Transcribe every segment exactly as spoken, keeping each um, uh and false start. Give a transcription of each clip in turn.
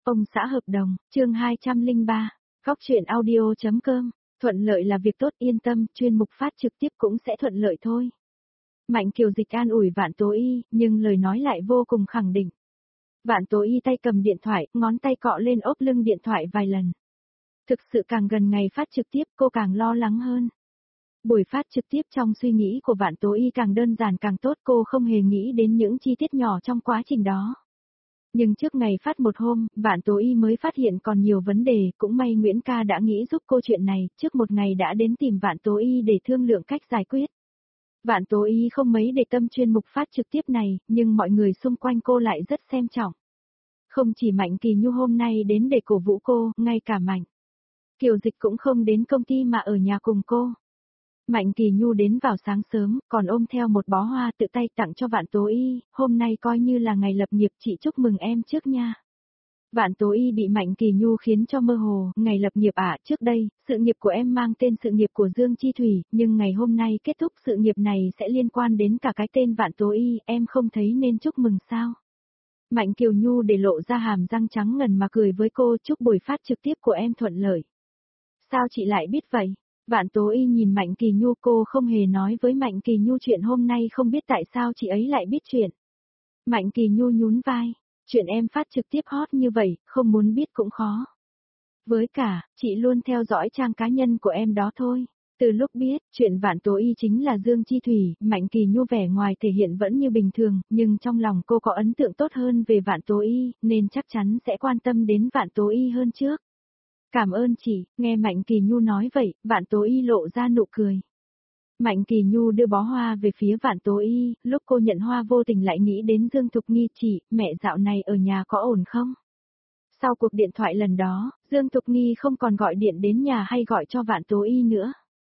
Ông xã hợp đồng, chương hai trăm lẻ ba, góc truyện audio.com, thuận lợi là việc tốt, yên tâm, chuyên mục phát trực tiếp cũng sẽ thuận lợi thôi. Mạnh Kiều Dịch an ủi Vạn Tố Y, nhưng lời nói lại vô cùng khẳng định. Vạn Tố Y tay cầm điện thoại, ngón tay cọ lên ốp lưng điện thoại vài lần. Thực sự càng gần ngày phát trực tiếp cô càng lo lắng hơn. Buổi phát trực tiếp trong suy nghĩ của Vạn Tố Y càng đơn giản càng tốt, cô không hề nghĩ đến những chi tiết nhỏ trong quá trình đó. Nhưng trước ngày phát một hôm, Vạn Tố Y mới phát hiện còn nhiều vấn đề, cũng may Nguyễn ca đã nghĩ giúp cô chuyện này, trước một ngày đã đến tìm Vạn Tố Y để thương lượng cách giải quyết. Vạn Tố Y không mấy để tâm chuyên mục phát trực tiếp này, nhưng mọi người xung quanh cô lại rất xem trọng. Không chỉ Mạnh Kỳ Nhu hôm nay đến để cổ vũ cô, ngay cả Mạnh Kiều Dịch cũng không đến công ty mà ở nhà cùng cô. Mạnh Kỳ Nhu đến vào sáng sớm, còn ôm theo một bó hoa tự tay tặng cho Vạn Tố Y, hôm nay coi như là ngày lập nghiệp, chị chúc mừng em trước nha. Vạn Tố Y bị Mạnh Kỳ Nhu khiến cho mơ hồ, ngày lập nghiệp ạ, à, trước đây, sự nghiệp của em mang tên sự nghiệp của Dương Chi Thủy, nhưng ngày hôm nay kết thúc sự nghiệp này sẽ liên quan đến cả cái tên Vạn Tố Y, em không thấy nên chúc mừng sao? Mạnh Kiều Nhu để lộ ra hàm răng trắng ngần mà cười với cô, chúc buổi phát trực tiếp của em thuận lợi. Sao chị lại biết vậy? Vạn Tố Y nhìn Mạnh Kỳ Nhu, cô không hề nói với Mạnh Kỳ Nhu chuyện hôm nay, không biết tại sao chị ấy lại biết chuyện. Mạnh Kỳ Nhu nhún vai, chuyện em phát trực tiếp hot như vậy, không muốn biết cũng khó. Với cả, chị luôn theo dõi trang cá nhân của em đó thôi. Từ lúc biết, chuyện Vạn Tố Y chính là Dương Chi Thủy, Mạnh Kỳ Nhu vẻ ngoài thể hiện vẫn như bình thường, nhưng trong lòng cô có ấn tượng tốt hơn về Vạn Tố Y, nên chắc chắn sẽ quan tâm đến Vạn Tố Y hơn trước. Cảm ơn chị, nghe Mạnh Kỳ Nhu nói vậy, Vạn Tố Y lộ ra nụ cười. Mạnh Kỳ Nhu đưa bó hoa về phía Vạn Tố Y, lúc cô nhận hoa vô tình lại nghĩ đến Dương Thục Nghi, chị, mẹ dạo này ở nhà có ổn không? Sau cuộc điện thoại lần đó, Dương Thục Nghi không còn gọi điện đến nhà hay gọi cho Vạn Tố Y nữa.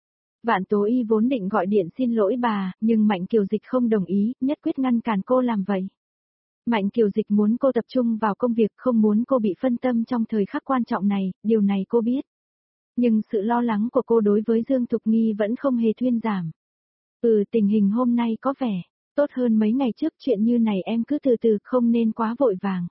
Vạn Tố Y vốn định gọi điện xin lỗi bà, nhưng Mạnh Kiều Dịch không đồng ý, nhất quyết ngăn cản cô làm vậy. Mạnh Kiều Dịch muốn cô tập trung vào công việc, không muốn cô bị phân tâm trong thời khắc quan trọng này, điều này cô biết. Nhưng sự lo lắng của cô đối với Dương Thục Nghi vẫn không hề thuyên giảm. Ừ, tình hình hôm nay có vẻ tốt hơn mấy ngày trước, chuyện như này em cứ từ từ, không nên quá vội vàng.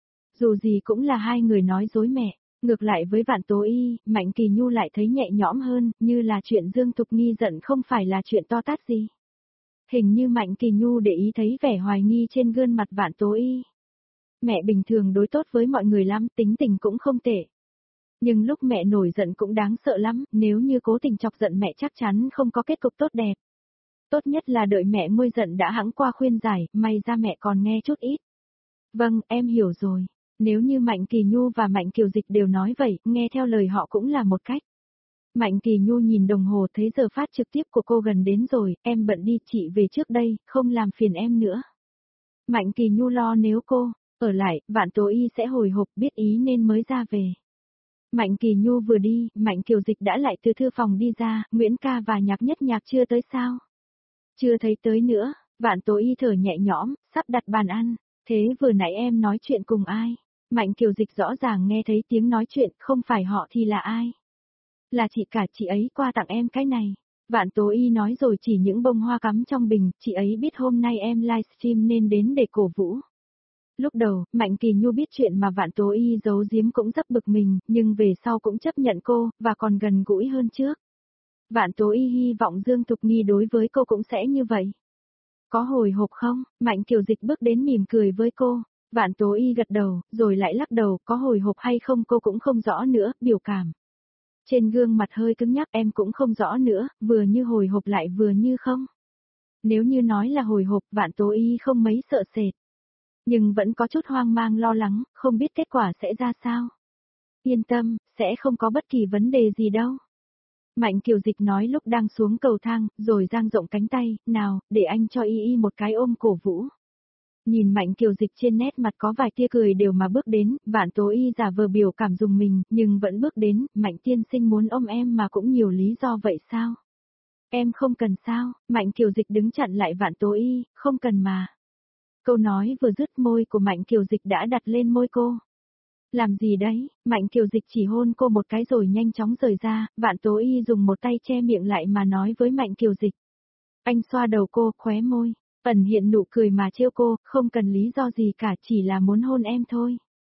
Dù gì cũng là hai người nói dối mẹ. Ngược lại với Vạn Tố Y, Mạnh Kỳ Nhu lại thấy nhẹ nhõm hơn, như là chuyện Dương Thục Nghi giận không phải là chuyện to tát gì. Hình như Mạnh Kỳ Nhu để ý thấy vẻ hoài nghi trên gương mặt Vạn Tố Y. Mẹ bình thường đối tốt với mọi người lắm, tính tình cũng không tệ. Nhưng lúc mẹ nổi giận cũng đáng sợ lắm, nếu như cố tình chọc giận mẹ chắc chắn không có kết cục tốt đẹp. Tốt nhất là đợi mẹ nguôi giận đã hẵng qua khuyên giải, may ra mẹ còn nghe chút ít. Vâng, em hiểu rồi. Nếu như Mạnh Kỳ Nhu và Mạnh Kiều Dịch đều nói vậy, nghe theo lời họ cũng là một cách. Mạnh Kỳ Nhu nhìn đồng hồ thấy giờ phát trực tiếp của cô gần đến rồi, em bận đi, chị về trước đây, không làm phiền em nữa. Mạnh Kỳ Nhu lo nếu cô ở lại, Vạn Tố Y sẽ hồi hộp, biết ý nên mới ra về. Mạnh Kỳ Nhu vừa đi, Mạnh Kiều Dịch đã lại từ thư phòng đi ra, Nguyễn ca và Nhạc Nhất Nhạc chưa tới sao? Chưa thấy tới nữa, Vạn Tố Y thở nhẹ nhõm, sắp đặt bàn ăn, thế vừa nãy em nói chuyện cùng ai? Mạnh Kiều Dịch rõ ràng nghe thấy tiếng nói chuyện, không phải họ thì là ai? Là chị cả, chị ấy qua tặng em cái này. Vạn Tố Y nói rồi chỉ những bông hoa cắm trong bình, chị ấy biết hôm nay em livestream nên đến để cổ vũ. Lúc đầu, Mạnh Kỳ Nhu biết chuyện mà Vạn Tố Y giấu giếm cũng rất bực mình, nhưng về sau cũng chấp nhận cô, và còn gần gũi hơn trước. Vạn Tố Y hy vọng Dương Thục Nghi đối với cô cũng sẽ như vậy. Có hồi hộp không? Mạnh Kiều Dịch bước đến mỉm cười với cô. Vạn Tố Y gật đầu, rồi lại lắc đầu, có hồi hộp hay không cô cũng không rõ nữa, biểu cảm. Trên gương mặt hơi cứng nhắc, em cũng không rõ nữa, vừa như hồi hộp lại vừa như không. Nếu như nói là hồi hộp, Vạn Tố Y không mấy sợ sệt. Nhưng vẫn có chút hoang mang lo lắng, không biết kết quả sẽ ra sao. Yên tâm, sẽ không có bất kỳ vấn đề gì đâu. Mạnh Kiều Dịch nói lúc đang xuống cầu thang, rồi dang rộng cánh tay, nào, để anh cho Y Y một cái ôm cổ vũ. Nhìn Mạnh Kiều Dịch trên nét mặt có vài tia cười đều mà bước đến, Vạn Tố Y giả vờ biểu cảm dùng mình, nhưng vẫn bước đến, Mạnh tiên sinh muốn ôm em mà cũng nhiều lý do vậy sao? Em không cần sao? Mạnh Kiều Dịch đứng chặn lại Vạn Tố Y, không cần mà. Câu nói vừa dứt, môi của Mạnh Kiều Dịch đã đặt lên môi cô. Làm gì đấy? Mạnh Kiều Dịch chỉ hôn cô một cái rồi nhanh chóng rời ra, Vạn Tố Y dùng một tay che miệng lại mà nói với Mạnh Kiều Dịch. Anh xoa đầu cô, khóe môi, ẩn hiện nụ cười mà trêu cô, không cần lý do gì cả, chỉ là muốn hôn em thôi.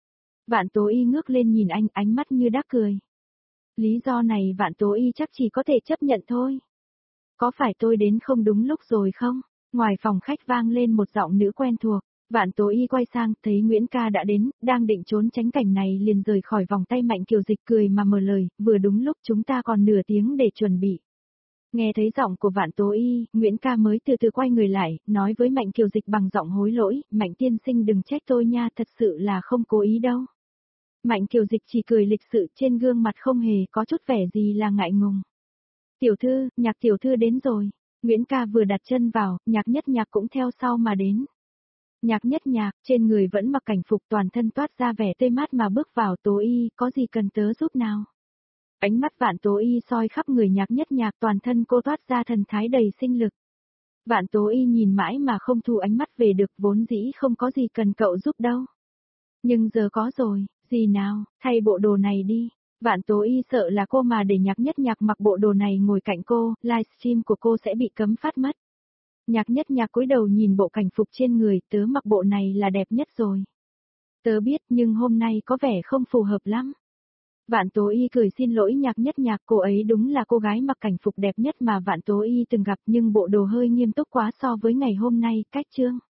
Vạn Tố Y ngước lên nhìn anh, ánh mắt như đắc cười. Lý do này Vạn Tố Y chắc chỉ có thể chấp nhận thôi. Có phải tôi đến không đúng lúc rồi không? Ngoài phòng khách vang lên một giọng nữ quen thuộc. Vạn Tố Y quay sang, thấy Nguyễn ca đã đến, đang định trốn tránh cảnh này liền rời khỏi vòng tay Mạnh Kiều Dịch cười mà mở lời, vừa đúng lúc chúng ta còn nửa tiếng để chuẩn bị. Nghe thấy giọng của Vạn Tố Y, Nguyễn ca mới từ từ quay người lại, nói với Mạnh Kiều Dịch bằng giọng hối lỗi, Mạnh tiên sinh đừng trách tôi nha, thật sự là không cố ý đâu. Mạnh Kiều Dịch chỉ cười lịch sự, trên gương mặt không hề có chút vẻ gì là ngại ngùng. Tiểu thư, Nhạc tiểu thư đến rồi. Nguyễn ca vừa đặt chân vào, Nhạc Nhất Nhạc cũng theo sau mà đến. Nhạc Nhất Nhạc, trên người vẫn mặc cảnh phục, toàn thân toát ra vẻ tươi mát mà bước vào. Tố Y, có gì cần tớ giúp nào? Ánh mắt Vạn Tố Y soi khắp người Nhạc Nhất Nhạc, toàn thân cô toát ra thần thái đầy sinh lực. Vạn Tố Y nhìn mãi mà không thu ánh mắt về được, vốn dĩ không có gì cần cậu giúp đâu. Nhưng giờ có rồi, gì nào, thay bộ đồ này đi. Vạn Tố Y sợ là cô mà để Nhạc Nhất Nhạc mặc bộ đồ này ngồi cạnh cô, livestream của cô sẽ bị cấm phát mất. Nhạc Nhất Nhạc cúi đầu nhìn bộ cảnh phục trên người, tớ mặc bộ này là đẹp nhất rồi. Tớ biết nhưng hôm nay có vẻ không phù hợp lắm. Vạn Tố Y cười xin lỗi Nhạc Nhất Nhạc, cô ấy đúng là cô gái mặc cảnh phục đẹp nhất mà Vạn Tố Y từng gặp, nhưng bộ đồ hơi nghiêm túc quá so với ngày hôm nay, cách chương.